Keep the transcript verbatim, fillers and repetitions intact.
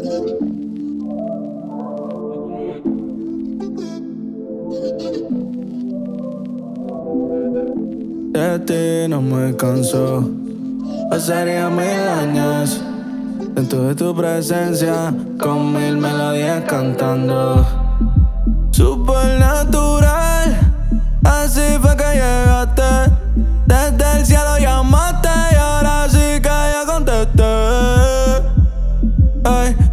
De ti no me canso, pasaría mil años dentro de tu presencia, con mil melodías cantando. Supernatural, así fue que llegaste. Desde el cielo llamaste y ahora sí que ya contesté. Ay,